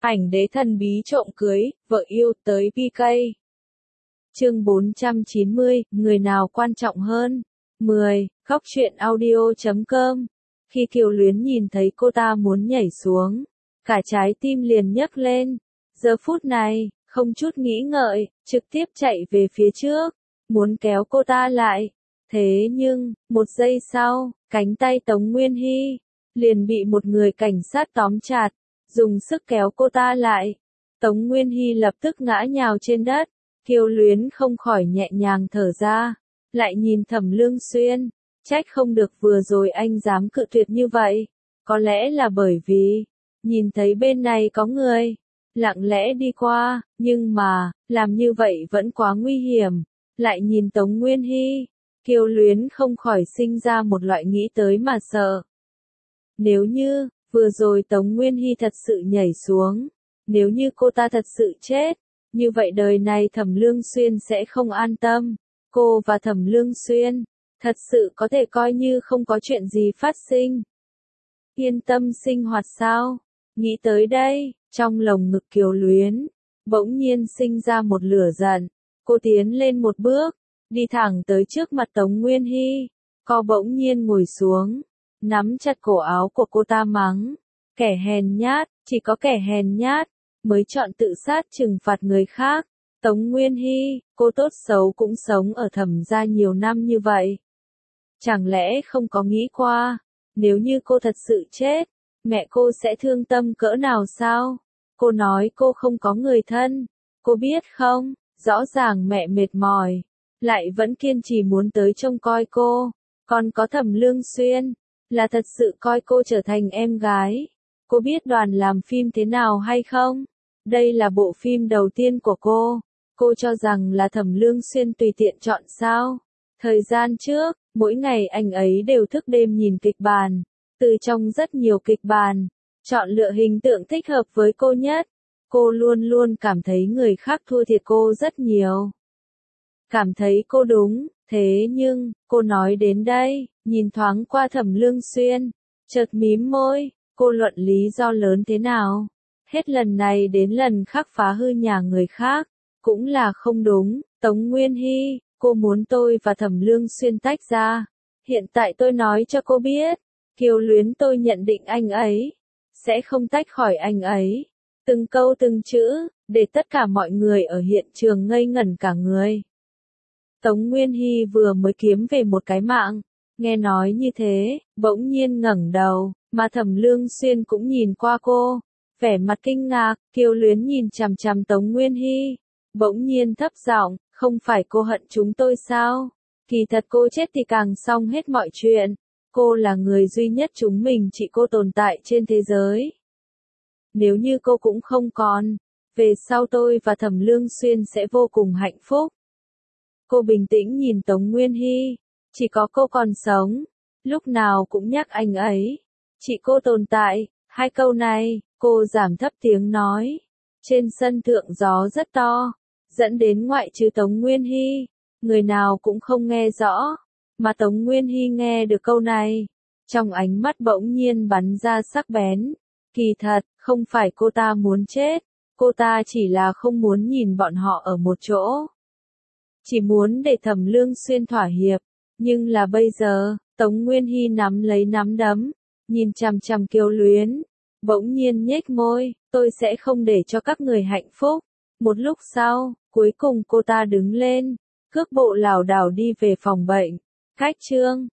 Ảnh đế thần bí trộm cưới, vợ yêu tới PK. Chương 490, người nào quan trọng hơn? 10, khóc chuyện audio.com. Khi Kiều Luyến nhìn thấy cô ta muốn nhảy xuống, cả trái tim liền nhấc lên. Giờ phút này, không chút nghĩ ngợi, trực tiếp chạy về phía trước, muốn kéo cô ta lại. Thế nhưng, một giây sau, cánh tay Tống Nguyên Hy liền bị một người cảnh sát tóm chặt, dùng sức kéo cô ta lại. Tống Nguyên Hy lập tức ngã nhào trên đất, Kiều Luyến không khỏi nhẹ nhàng thở ra, lại nhìn Thẩm Lương Xuyên, trách không được vừa rồi anh dám cự tuyệt như vậy, có lẽ là bởi vì nhìn thấy bên này có người, lặng lẽ đi qua, nhưng mà, làm như vậy vẫn quá nguy hiểm. Lại nhìn Tống Nguyên Hy, Kiều Luyến không khỏi sinh ra một loại nghĩ tới mà sợ. Nếu như, vừa rồi Tống Nguyên Hy thật sự nhảy xuống, nếu như cô ta thật sự chết, như vậy đời này Thẩm Lương Xuyên sẽ không an tâm. Cô và Thẩm Lương Xuyên, thật sự có thể coi như không có chuyện gì phát sinh. Yên tâm sinh hoạt sao? Nghĩ tới đây, trong lồng ngực Kiều Luyến, bỗng nhiên sinh ra một lửa giận. Cô tiến lên một bước, đi thẳng tới trước mặt Tống Nguyên Hy, co bỗng nhiên ngồi xuống, nắm chặt cổ áo của cô ta mắng. Kẻ hèn nhát, chỉ có kẻ hèn nhát mới chọn tự sát trừng phạt người khác. Tống Nguyên Hy, cô tốt xấu cũng sống ở Thẩm gia nhiều năm như vậy. Chẳng lẽ không có nghĩ qua, nếu như cô thật sự chết, mẹ cô sẽ thương tâm cỡ nào sao? Cô nói cô không có người thân, cô biết không, rõ ràng mẹ mệt mỏi, lại vẫn kiên trì muốn tới trông coi cô. Còn có Thẩm Lương Xuyên, là thật sự coi cô trở thành em gái. Cô biết đoàn làm phim thế nào hay không? Đây là bộ phim đầu tiên của cô cho rằng là Thẩm Lương Xuyên tùy tiện chọn sao? Thời gian trước, mỗi ngày anh ấy đều thức đêm nhìn kịch bản, từ trong rất nhiều kịch bản, chọn lựa hình tượng thích hợp với cô nhất. Cô luôn luôn cảm thấy người khác thua thiệt cô rất nhiều. Cảm thấy cô đúng, thế nhưng, cô nói đến đây, nhìn thoáng qua Thẩm Lương Xuyên, chợt mím môi, cô luận lý do lớn thế nào? Hết lần này đến lần khác phá hư nhà người khác, cũng là không đúng. Tống Nguyên Hy, cô muốn tôi và Thẩm Lương Xuyên tách ra. Hiện tại tôi nói cho cô biết, Kiều Luyến tôi nhận định anh ấy sẽ không tách khỏi anh ấy. Từng câu từng chữ, để tất cả mọi người ở hiện trường ngây ngẩn cả người. Tống Nguyên Hy vừa mới kiếm về một cái mạng, nghe nói như thế, bỗng nhiên ngẩng đầu, mà Thẩm Lương Xuyên cũng nhìn qua cô, vẻ mặt kinh ngạc. Kiều Luyến nhìn chằm chằm Tống Nguyên Hy, bỗng nhiên thấp giọng, không phải cô hận chúng tôi sao? Kỳ thật cô chết thì càng xong hết mọi chuyện. Cô là người duy nhất chúng mình chỉ cô tồn tại trên thế giới. Nếu như cô cũng không còn, về sau tôi và Thẩm Lương Xuyên sẽ vô cùng hạnh phúc. Cô bình tĩnh nhìn Tống Nguyên Hy, chỉ có cô còn sống, lúc nào cũng nhắc anh ấy. Chỉ cô tồn tại, hai câu này, cô giảm thấp tiếng nói. Trên sân thượng gió rất to, dẫn đến ngoại trừ Tống Nguyên Hy, người nào cũng không nghe rõ, mà Tống Nguyên Hy nghe được câu này, trong ánh mắt bỗng nhiên bắn ra sắc bén. Kỳ thật, không phải cô ta muốn chết, cô ta chỉ là không muốn nhìn bọn họ ở một chỗ. Chỉ muốn để Thẩm Lương Xuyên thỏa hiệp, nhưng là bây giờ, Tống Nguyên Hy nắm lấy nắm đấm, nhìn chằm chằm Kiều Luyến, bỗng nhiên nhếch môi, tôi sẽ không để cho các người hạnh phúc. Một lúc sau, cuối cùng cô ta đứng lên, cước bộ lảo đảo đi về phòng bệnh. Cách chương